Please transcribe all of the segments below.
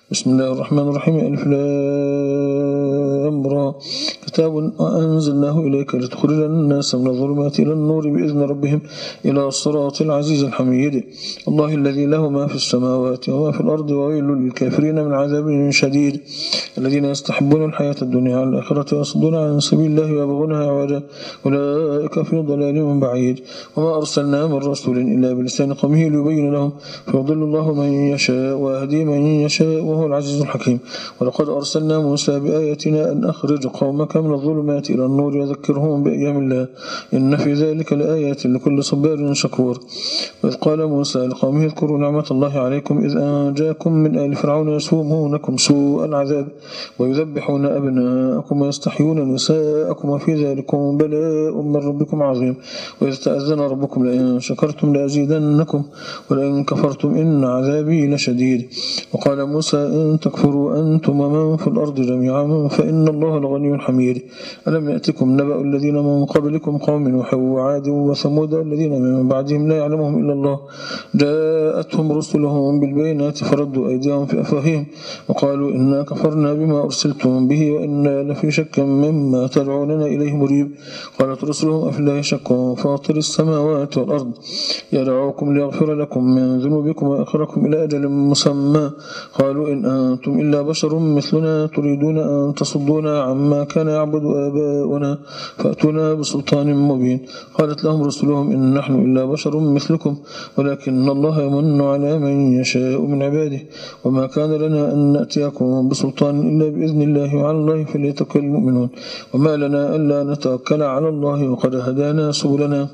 بسم الله الرحمن الرحيم. ألف لام را. كتاب أنزلناه إليك لتخرج الناس من الظلمات إلى النور بإذن ربهم إلى الصراط العزيز الحميد. الله الذي له ما في السماوات وما في الأرض وويل للكافرين من عذاب شديد. الذين يستحبون الحياة الدنيا على الآخرة ويصدون عن سبيل الله ويبغونها عوجا أولئك في ضلال بعيد. وما أرسلنا من رسول إلا بلسان قومه ليبين لهم فيضل الله من يشاء ويهدي من يشاء وهو العزيز الحكيم. ولقد أرسلنا موسى بآياتنا أن أخرج قومك من الظلمات إلى النور وذكرهم بأيام الله إن في ذلك لآيات لكل صبار شكور. وإذ قال موسى لقومه اذكروا نعمة الله عليكم إذ أنجاكم من آل فرعون يسومونكم سوء العذاب ويذبحون أبناءكم ويستحيون نساءكم وفي ذلكم بلاء من ربكم عظيم. وإذ تأذن ربكم لئن شكرتم لأزيدنكم ولئن كفرتم إن عذابي لشديد. وقال موسى إن تكفروا أنتم ومن في الأرض جميعا فإن الله الغني حميد. ألم يأتكم نبأ الذين من قبلكم قوم نوح وعاد وثمود الذين من بعدهم لا يعلمهم إلا الله جاءتهم رسلهم بالبينات فردوا أيديهم في أفواههم وقالوا إنا كفرنا بما أرسلتم به وإنا لفي شك مما تدعوننا إليه مريب. قالت رسلهم أفي الله شك فاطر السماوات والأرض يدعوكم ليغفر لكم من ذنوبكم ويأخركم إلى أجل مسمى قالوا إن أنتم إلا بشر مثلنا تريدون أن تصدونا عما كان يعبد آباؤنا فأتونا بسلطان مبين. قالت لهم رسلهم إن نحن إلا بشر مثلكم ولكن الله يمن على من يشاء من عباده وما كان لنا أن نأتيكم بسلطان إلا بإذن الله وعلى الله فليتوكل المؤمنون. وما لنا ألا نتوكل على الله وقد هدانا سبلنا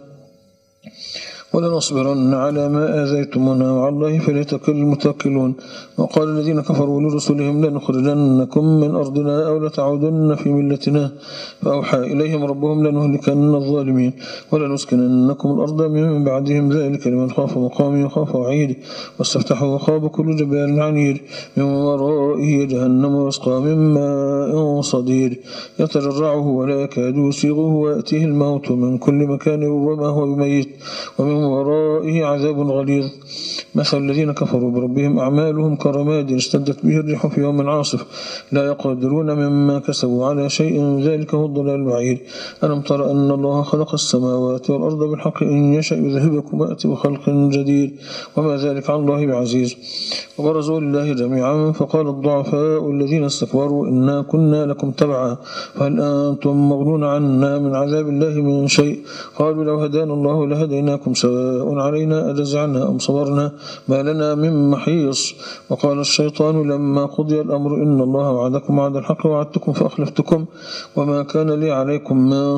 ولنصبرن على ما آذيتمونا وعلى الله فليتوكل المتوكلون. وقال الذين كفروا لرسلهم لنخرجنكم من أرضنا أو لتعودن في ملتنا فأوحى إليهم ربهم لنهلكن الظالمين ولنسكننكم الأرض من بعدهم ذلك لمن خاف مقامي وخاف وعيد. واستفتحوا وخاب كل جبال عنيد من ورائه جهنم يسقى من ماء صديد يتجرعه ولا يكاد يسيغه ويأتيه الموت من كل مكان وما هو بميت ومن ورائه عذاب غليظ. مثل الذين كفروا بربهم أعمالهم كرماد اشتدت به الريح في يوم عاصف لا يقدرون مما كسبوا على شيء ذلك هو الضلال البعيد. ألم تر أن الله خلق السماوات والأرض بالحق إن يشأ يذهبكم ويأتي بخلق جديد وما ذلك على الله بعزيز. وبرزوا لله جميعا فقال الضعفاء الذين استكبروا إنا كنا لكم تبعا فهل أنتم مغنون عنا من عذاب الله من شيء قالوا لو هدانا الله لهديناكم سواء علينا أجزعنا أم صبرنا ما لنا من محيص. وقال الشيطان لما قضي الأمر إن الله وعدكم وعد الحق وعدتكم فأخلفتكم وما كان لي عليكم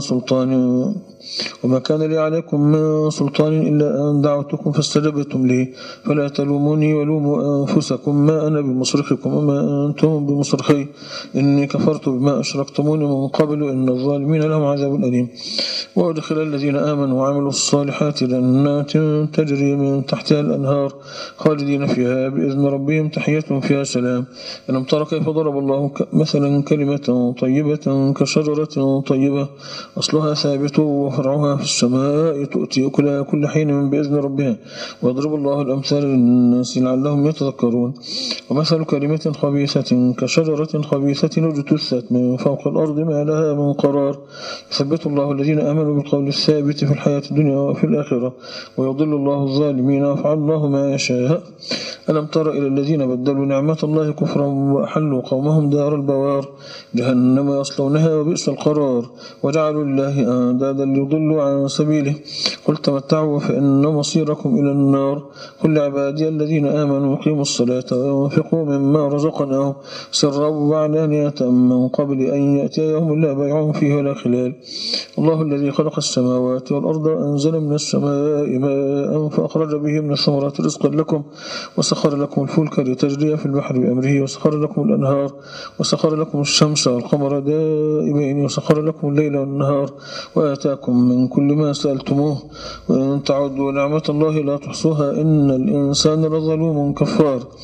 من سلطان إلا أن دعوتكم فاستجبتم لي فلا تلوموني ولوموا أنفسكم ما أنا بمصرخكم وما أنتم بمصرخي إني كفرت بما أشركتموني من قبل إن الظالمين لهم عذاب أليم. وأدخل الذين آمنوا وعملوا الصالحات جنات تجري من تحتها الأنهار خالدين فيها بإذن ربهم تحية فيها سلام. ألم تر كيف ضرب الله مثلا كلمة طيبة كشجرة طيبة أصلها ثابت وفرعها في السماء تؤتي أكلها كل حين بإذن ربها ويضرب الله الأمثال للناس لعلهم يتذكرون. ومثل كلمة خبيثة كشجرة خبيثة اجتثت من فوق الأرض ما لها من قرار يثبت الله الذين آمنوا بالقول الثابت في الحياة الدنيا وفي الآخرة ويضل الله الظالمين ويفعل الله ما يشاء. ألم تر إلى الذين بدلوا نعمة الله كفرا وأحلوا قومهم دار البوار جهنم يصلونها وبئس القرار وجعلوا الله أندادا ليضلوا عن سبيله قل تمتعوا فإن مصيركم إلى النار. قل لعبادي الذين آمنوا يقيموا الصلاة وينفقوا مما رزقناهم سرا وعلانية من قبل أن يأتي يوم لا بيع فيه ولا خلال. الله الذي خلق السماوات والأرض أنزل من السماء ماء فأخرج به من الثمرات رزقا لكم وسخر لكم الفلك لتجري في البحر بأمره وسخر لكم الأنهار وسخر لكم الشمس والقمر دائبين وسخر لكم الليل والنهار وآتاكم من كل ما سألتموه وإن تعدوا نعمة الله لا تحصوها إن الإنسان لظلوم كفار.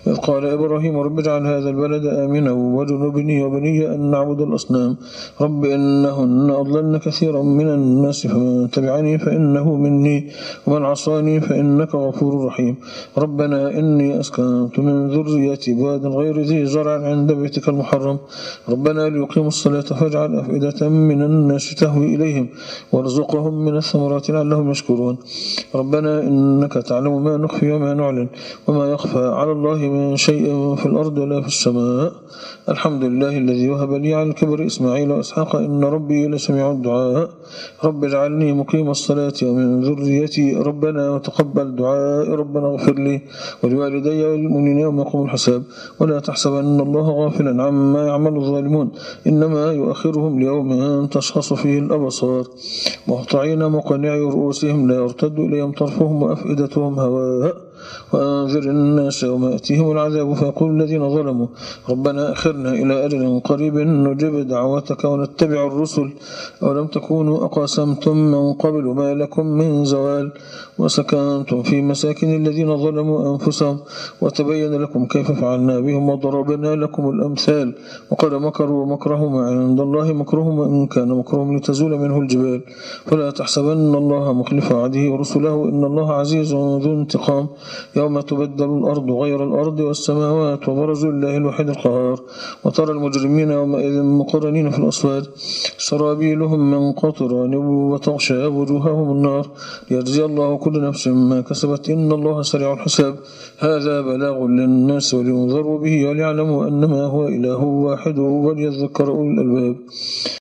إذ قال إبراهيم رب اجعل هذا البلد آمنا واجنبني وبني أن نعبد الأصنام رب إنهن أضللن كثيرا من الناس فمن تبعني فإنه مني ومن عصاني فإنك غفور رحيم ربنا إني أسكنت من ذريتي بواد غير ذي زرع عند بيتك المحرم ربنا ليقيموا الصلاة فاجعل أفئدة من الناس تهوي إليهم وارزقهم من الثمرات لعلهم يشكرون ربنا إنك تعلم ما نخفي وما نعلن وما يخفى على الله من شيء في الأرض ولا في السماء الحمد لله الذي وهب لي على الكبر إسماعيل وإسحاق إن ربي لسميع الدعاء رب اجعلني مقيم الصلاة ومن ذريتي ربنا وتقبل دعاء ربنا اغفر لي ولوالدي والمؤمنين يوم يقوم الحساب ولا تحسبن الله غافلا عما يعمل الظالمون إنما يؤخرهم ليوم تشخص فيه الأبصار مهطعين مقنعي رؤوسهم لا يرتد إليهم طرفهم وأفئدتهم هواء وأنذر الناس يوم يأتيهم العذاب فيقول الذين ظلموا ربنا أخرنا إلى أجل قريب نجب دعوتك ونتبع الرسل أولم تكونوا أقسمتم من قبل ما لكم من زوال وسكنتم في مساكن الذين ظلموا أنفسهم وتبين لكم كيف فعلنا بهم وضربنا لكم الأمثال وقد مكروا مكرهم عند الله مكرهم وإن كان مكرهم لتزول منه الجبال فلا تحسبن الله مخلف وعده ورسله إن الله عزيز ذو انتقام يوم تبدل الأرض غير الأرض والسماوات وبرزوا الله الوحيد القهار وترى المجرمين يومئذ مقرنين في الأصفاد سرابيلهم من قطران وتغشى وجوههم النار ليجزي الله كل نفس ما كسبت إن الله سريع الحساب هذا بلاغ للناس ولينذروا به وليعلموا أنما هو إله واحد وليذكر أولي الألباب